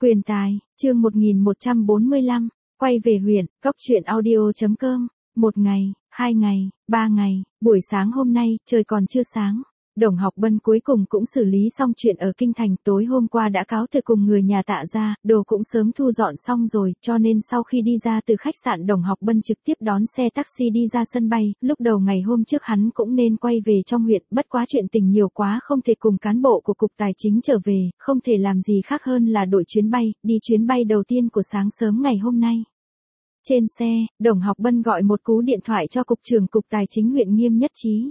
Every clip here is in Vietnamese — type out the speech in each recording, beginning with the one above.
Quyền tài, chương 1145, quay về huyện, góc truyện audio.com, 1 ngày, 2 ngày, 3 ngày, buổi sáng hôm nay, trời còn chưa sáng. Đồng Học Bân cuối cùng cũng xử lý xong chuyện ở Kinh Thành, tối hôm qua đã cáo từ cùng người nhà Tạ ra, đồ cũng sớm thu dọn xong rồi, cho nên sau khi đi ra từ khách sạn Đồng Học Bân trực tiếp đón xe taxi đi ra sân bay, lúc đầu ngày hôm trước hắn cũng nên quay về trong huyện, bất quá chuyện tình nhiều quá không thể cùng cán bộ của Cục Tài chính trở về, không thể làm gì khác hơn là đổi chuyến bay, đi chuyến bay đầu tiên của sáng sớm ngày hôm nay. Trên xe, Đồng Học Bân gọi một cú điện thoại cho Cục trưởng Cục Tài chính huyện Nghiêm Nhất Trí.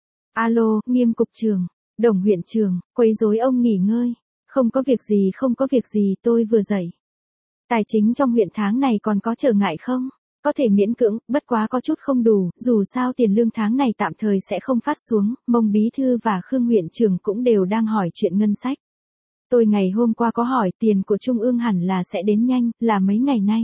Alo, Nghiêm cục trưởng, Đồng huyện trưởng, quấy rối ông nghỉ ngơi. Không có việc gì, tôi vừa dậy. Tài chính trong huyện tháng này còn có trở ngại không? Có thể miễn cưỡng, bất quá có chút không đủ, dù sao tiền lương tháng này tạm thời sẽ không phát xuống, Mông bí thư và Khương huyện trưởng cũng đều đang hỏi chuyện ngân sách. Tôi ngày hôm qua có hỏi tiền của Trung ương hẳn là sẽ đến nhanh, là mấy ngày nay.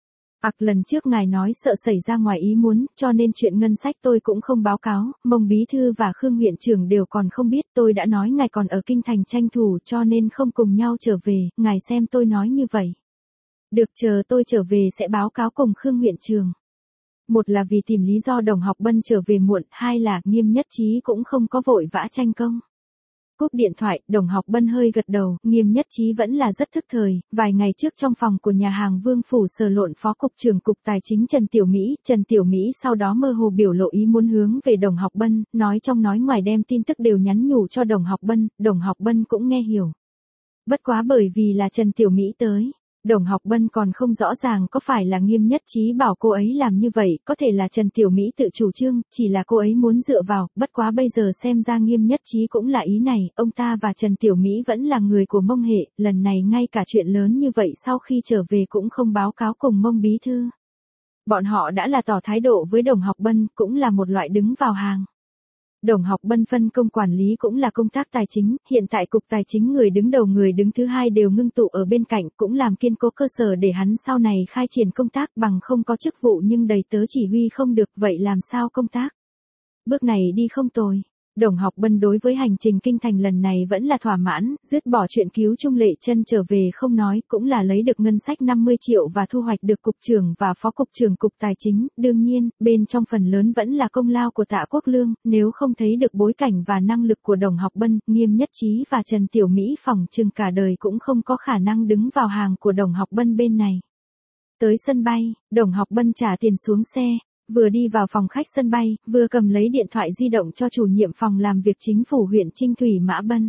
Lần trước ngài nói sợ xảy ra ngoài ý muốn, cho nên chuyện ngân sách tôi cũng không báo cáo, Mông bí thư và Khương huyện trưởng đều còn không biết, tôi đã nói ngài còn ở Kinh Thành tranh thủ cho nên không cùng nhau trở về, ngài xem tôi nói như vậy. Được, chờ tôi trở về sẽ báo cáo cùng Khương huyện trưởng. Một là vì tìm lý do Đồng Học Bân trở về muộn, hai là Nghiêm Nhất Trí cũng không có vội vã tranh công. Cúp điện thoại, Đồng Học Bân hơi gật đầu, Nghiêm Nhất Trí vẫn là rất thức thời, vài ngày trước trong phòng của nhà hàng Vương Phủ Sở Lộn Phó Cục trưởng Cục Tài chính Trần Tiểu Mỹ sau đó mơ hồ biểu lộ ý muốn hướng về Đồng Học Bân, nói trong nói ngoài đem tin tức đều nhắn nhủ cho Đồng Học Bân cũng nghe hiểu. Bất quá bởi vì là Trần Tiểu Mỹ tới. Đồng Học Bân còn không rõ ràng có phải là Nghiêm Nhất Trí bảo cô ấy làm như vậy, có thể là Trần Tiểu Mỹ tự chủ trương, chỉ là cô ấy muốn dựa vào, bất quá bây giờ xem ra Nghiêm Nhất Trí cũng là ý này, ông ta và Trần Tiểu Mỹ vẫn là người của Mông hệ, lần này ngay cả chuyện lớn như vậy sau khi trở về cũng không báo cáo cùng Mông bí thư. Bọn họ đã là tỏ thái độ với Đồng Học Bân, cũng là một loại đứng vào hàng. Đồng Học Bân phân công quản lý cũng là công tác tài chính, hiện tại Cục Tài chính người đứng đầu người đứng thứ hai đều ngưng tụ ở bên cạnh, cũng làm kiên cố cơ sở để hắn sau này khai triển công tác bằng không có chức vụ nhưng đầy tớ chỉ huy không được, vậy làm sao công tác? Bước này đi không tồi. Đồng Học Bân đối với hành trình Kinh Thành lần này vẫn là thỏa mãn, dứt bỏ chuyện cứu Trung Lệ Chân trở về không nói, cũng là lấy được ngân sách 50 triệu và thu hoạch được Cục trưởng và Phó Cục trưởng Cục Tài chính, đương nhiên, bên trong phần lớn vẫn là công lao của Tạ Quốc Lương, nếu không thấy được bối cảnh và năng lực của Đồng Học Bân, Nghiêm Nhất Trí và Trần Tiểu Mỹ phỏng chừng cả đời cũng không có khả năng đứng vào hàng của Đồng Học Bân bên này. Tới sân bay, Đồng Học Bân trả tiền xuống xe. Vừa đi vào phòng khách sân bay, vừa cầm lấy điện thoại di động cho chủ nhiệm phòng làm việc chính phủ huyện Trinh Thủy Mã Bân.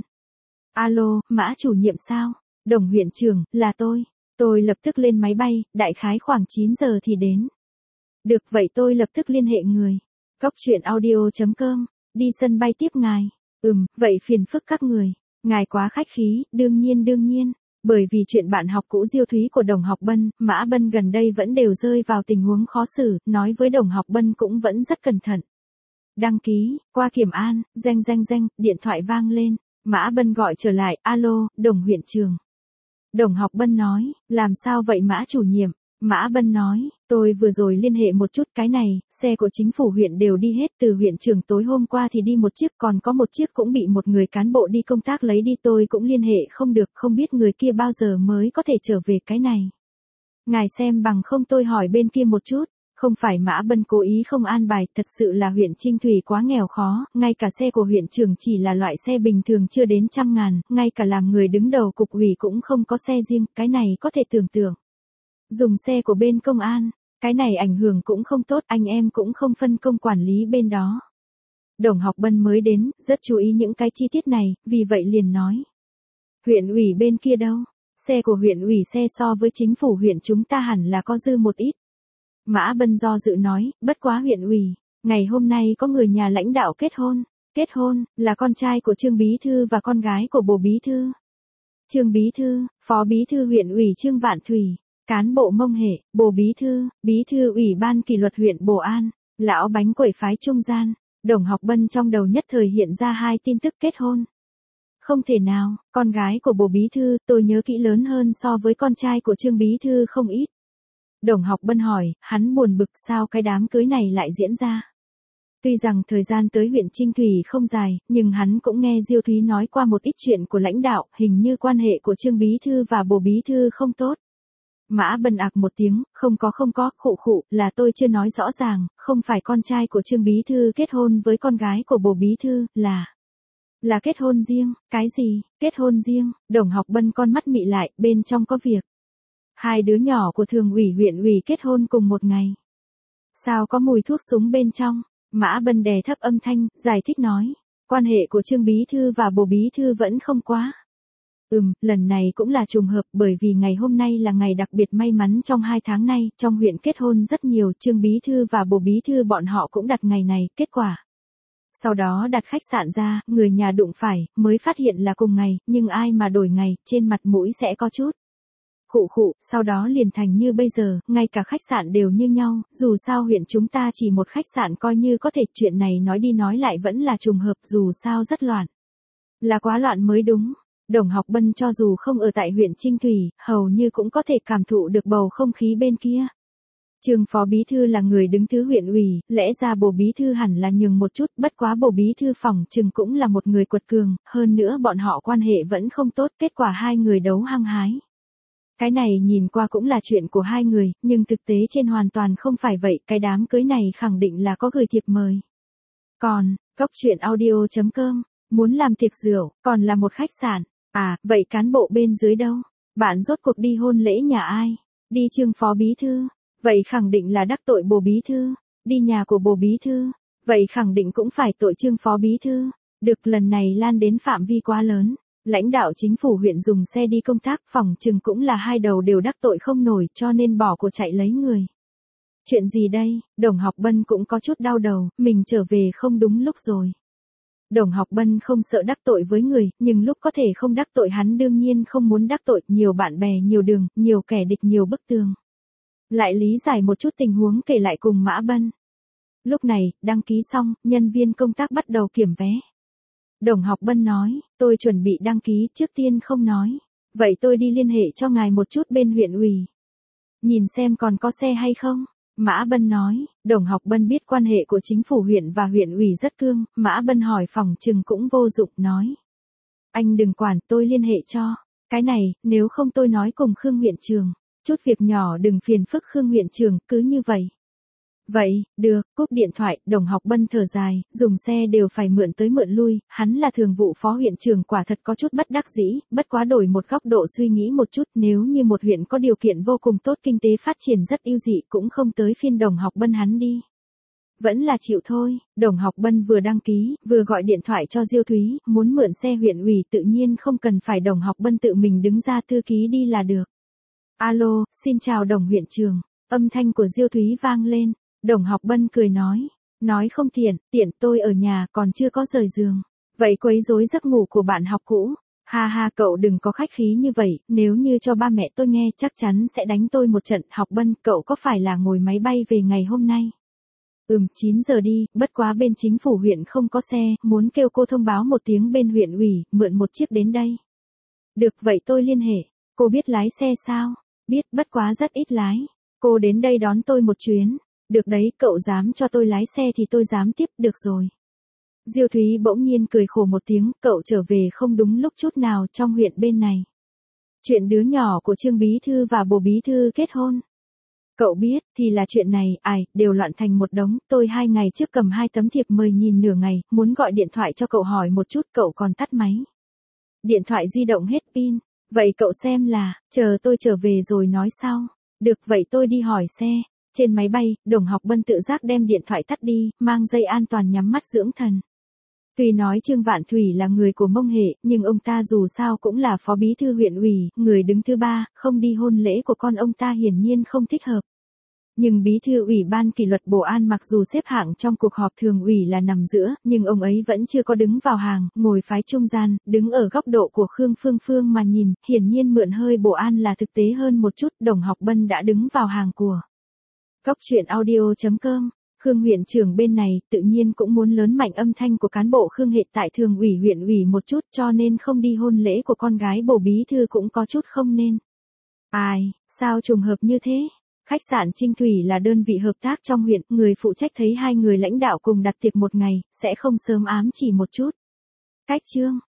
Alo, Mã chủ nhiệm sao? Đồng huyện trưởng, là tôi. Tôi lập tức lên máy bay, đại khái khoảng 9 giờ thì đến. Được, vậy tôi lập tức liên hệ người. Góc truyện audio.com, đi sân bay tiếp ngài. Vậy phiền phức các người. Ngài quá khách khí, đương nhiên. Bởi vì chuyện bạn học cũ Diêu Thúy của Đồng Học Bân, Mã Bân gần đây vẫn đều rơi vào tình huống khó xử, nói với Đồng Học Bân cũng vẫn rất cẩn thận. Đăng ký, qua kiểm an, danh, điện thoại vang lên, Mã Bân gọi trở lại, alo, Đồng huyện trưởng. Đồng Học Bân nói, làm sao vậy Mã chủ nhiệm? Mã Bân nói, tôi vừa rồi liên hệ một chút cái này, xe của chính phủ huyện đều đi hết, từ huyện trưởng tối hôm qua thì đi một chiếc, còn có một chiếc cũng bị một người cán bộ đi công tác lấy đi, tôi cũng liên hệ không được, không biết người kia bao giờ mới có thể trở về cái này. Ngài xem bằng không tôi hỏi bên kia một chút, không phải Mã Bân cố ý không an bài, thật sự là huyện Trinh Thủy quá nghèo khó, ngay cả xe của huyện trưởng chỉ là loại xe bình thường chưa đến 100.000, ngay cả làm người đứng đầu cục ủy cũng không có xe riêng, cái này có thể tưởng tượng. Dùng xe của bên công an, cái này ảnh hưởng cũng không tốt, anh em cũng không phân công quản lý bên đó. Đồng Học Bân mới đến, rất chú ý những cái chi tiết này, vì vậy liền nói. Huyện ủy bên kia đâu? Xe của huyện ủy xe so với chính phủ huyện chúng ta hẳn là có dư một ít. Mã Bân do dự nói, bất quá huyện ủy, ngày hôm nay có người nhà lãnh đạo kết hôn, là con trai của Trương Bí Thư và con gái của Bồ Bí Thư. Trương Bí Thư, Phó Bí Thư huyện ủy Trương Vạn Thủy. Cán bộ Mông hệ, Bồ Bí thư Ủy ban kỷ luật huyện Bồ An, lão bánh quẩy phái trung gian. Đồng Học Bân trong đầu nhất thời hiện ra hai tin tức kết hôn. Không thể nào, con gái của Bồ Bí thư, tôi nhớ kỹ lớn hơn so với con trai của Trương Bí thư không ít. Đồng Học Bân hỏi, hắn buồn bực sao cái đám cưới này lại diễn ra. Tuy rằng thời gian tới huyện Trinh Thủy không dài, nhưng hắn cũng nghe Diêu Thúy nói qua một ít chuyện của lãnh đạo, hình như quan hệ của Trương Bí Thư và Bồ Bí Thư không tốt. Mã Bân ạc một tiếng, không có, khụ khụ, là tôi chưa nói rõ ràng, không phải con trai của Trương Bí Thư kết hôn với con gái của Bồ Bí Thư, là kết hôn riêng. Cái gì, kết hôn riêng? Đồng Học Bân con mắt mị lại, bên trong có việc. Hai đứa nhỏ của thường ủy huyện ủy kết hôn cùng một ngày. Sao có mùi thuốc súng bên trong? Mã Bân đè thấp âm thanh, giải thích nói. Quan hệ của Trương Bí Thư và Bồ Bí Thư vẫn không quá. Lần này cũng là trùng hợp bởi vì ngày hôm nay là ngày đặc biệt may mắn trong 2 tháng nay, trong huyện kết hôn rất nhiều, Trương Bí Thư và Bồ Bí Thư bọn họ cũng đặt ngày này, kết quả. Sau đó đặt khách sạn ra, người nhà đụng phải, mới phát hiện là cùng ngày, nhưng ai mà đổi ngày, trên mặt mũi sẽ có chút. Khụ, sau đó liền thành như bây giờ, ngay cả khách sạn đều như nhau, dù sao huyện chúng ta chỉ một khách sạn coi như có thể, chuyện này nói đi nói lại vẫn là trùng hợp, dù sao rất loạn. Là quá loạn mới đúng. Đồng Học Bân cho dù không ở tại huyện Trinh Thủy, hầu như cũng có thể cảm thụ được bầu không khí bên kia. Trương Phó Bí Thư là người đứng thứ huyện ủy, lẽ ra Bồ Bí Thư hẳn là nhường một chút, bất quá Bồ Bí Thư phòng trừng cũng là một người quật cường, hơn nữa bọn họ quan hệ vẫn không tốt, kết quả hai người đấu hăng hái. Cái này nhìn qua cũng là chuyện của hai người, nhưng thực tế trên hoàn toàn không phải vậy, cái đám cưới này khẳng định là có gửi thiệp mời. Còn, coctruyện.audio.com, muốn làm tiệc rượu, còn là một khách sạn. À, vậy cán bộ bên dưới đâu? Bạn rốt cuộc đi hôn lễ nhà ai? Đi Trương Phó Bí Thư. Vậy khẳng định là đắc tội Bồ Bí Thư. Đi nhà của Bồ Bí Thư. Vậy khẳng định cũng phải tội Trương Phó Bí Thư. Được, lần này lan đến phạm vi quá lớn. Lãnh đạo chính phủ huyện dùng xe đi công tác, phòng chừng cũng là hai đầu đều đắc tội không nổi, cho nên bỏ cuộc chạy lấy người. Chuyện gì đây? Đồng Học Bân cũng có chút đau đầu, mình trở về không đúng lúc rồi. Đồng Học Bân không sợ đắc tội với người, nhưng lúc có thể không đắc tội hắn đương nhiên không muốn đắc tội, nhiều bạn bè nhiều đường, nhiều kẻ địch nhiều bức tường. Lại lý giải một chút tình huống kể lại cùng Mã Bân. Lúc này, đăng ký xong, nhân viên công tác bắt đầu kiểm vé. Đồng Học Bân nói, tôi chuẩn bị đăng ký, trước tiên không nói. Vậy tôi đi liên hệ cho ngài một chút bên huyện ủy. Nhìn xem còn có xe hay không? Mã Bân nói, Đồng Học Bân biết quan hệ của chính phủ huyện và huyện ủy rất cương, Mã Bân hỏi phòng trừng cũng vô dụng, nói. Anh đừng quản, tôi liên hệ cho. Cái này, nếu không tôi nói cùng Khương huyện trưởng. Chút việc nhỏ đừng phiền phức Khương huyện trưởng, cứ như vậy. Vậy, được, cúp điện thoại, Đồng Học Bân thở dài, dùng xe đều phải mượn tới mượn lui, hắn là thường vụ phó huyện trưởng quả thật có chút bất đắc dĩ, bất quá đổi một góc độ suy nghĩ một chút, nếu như một huyện có điều kiện vô cùng tốt, kinh tế phát triển rất ưu dị, cũng không tới phiên Đồng Học Bân hắn đi. Vẫn là chịu thôi. Đồng Học Bân vừa đăng ký, vừa gọi điện thoại cho Diêu Thúy, muốn mượn xe huyện ủy tự nhiên không cần phải Đồng Học Bân tự mình đứng ra thư ký đi là được. Alo, xin chào Đồng huyện trưởng, âm thanh của Diêu Thúy vang lên. Đồng Học Bân cười nói không tiện tôi ở nhà còn chưa có rời giường. Vậy quấy rối giấc ngủ của bạn học cũ. Ha, cậu đừng có khách khí như vậy, nếu như cho ba mẹ tôi nghe chắc chắn sẽ đánh tôi một trận. Học Bân, cậu có phải là ngồi máy bay về ngày hôm nay? 9 giờ đi, bất quá bên chính phủ huyện không có xe, muốn kêu cô thông báo một tiếng bên huyện ủy, mượn một chiếc đến đây. Được, vậy tôi liên hệ. Cô biết lái xe sao? Biết, bất quá rất ít lái. Cô đến đây đón tôi một chuyến. Được đấy, cậu dám cho tôi lái xe thì tôi dám tiếp, được rồi. Diêu Thúy bỗng nhiên cười khổ một tiếng, cậu trở về không đúng lúc chút nào trong huyện bên này. Chuyện đứa nhỏ của Trương Bí Thư và Bồ Bí Thư kết hôn. Cậu biết, thì là chuyện này, đều loạn thành một đống, tôi 2 ngày trước cầm 2 tấm thiệp mời nhìn nửa ngày, muốn gọi điện thoại cho cậu hỏi một chút, cậu còn tắt máy. Điện thoại di động hết pin, vậy cậu xem là, chờ tôi trở về rồi nói sau. Được, vậy tôi đi hỏi xe. Trên máy bay, Đồng Học Bân tự giác đem điện thoại tắt đi, mang dây an toàn nhắm mắt dưỡng thần. Tuy nói Trương Vạn Thủy là người của Mông Hệ, nhưng ông ta dù sao cũng là phó bí thư huyện ủy, người đứng thứ 3, không đi hôn lễ của con ông ta hiển nhiên không thích hợp. Nhưng bí thư ủy ban kỷ luật Bổ An mặc dù xếp hạng trong cuộc họp thường ủy là nằm giữa, nhưng ông ấy vẫn chưa có đứng vào hàng, ngồi phái trung gian, đứng ở góc độ của Khương Phương Phương mà nhìn, hiển nhiên mượn hơi Bổ An là thực tế hơn một chút. Đồng Học Bân đã đứng vào hàng của coctruyện.audio.com. Khương huyện trưởng bên này tự nhiên cũng muốn lớn mạnh âm thanh của cán bộ Khương hệ tại thường ủy huyện ủy một chút, cho nên không đi hôn lễ của con gái Bồ Bí Thư cũng có chút không nên. Sao trùng hợp như thế? Khách sạn Trinh Thủy là đơn vị hợp tác trong huyện, người phụ trách thấy hai người lãnh đạo cùng đặt tiệc một ngày, sẽ không sớm ám chỉ một chút. Cách chương